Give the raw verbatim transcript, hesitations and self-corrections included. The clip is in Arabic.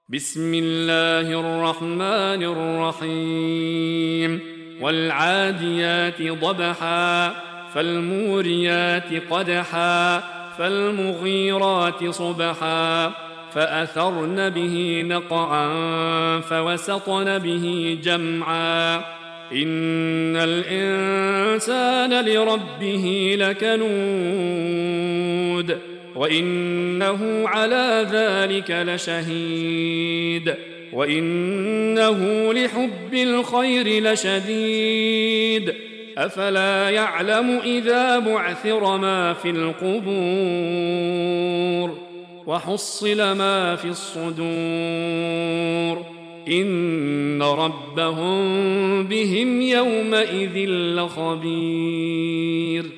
بسم الله الرحمن الرحيم والعاديات ضبحا فالموريات قدحا فالمغيرات صبحا فأثرن به نقعا فوسطن به جمعا إن الإنسان لربه لكنود وإنه على ذلك لشهيد وإنه لحب الخير لشديد أفلا يعلم إذا بعثر ما في القبور وحصل ما في الصدور إن ربهم بهم يومئذ لخبير.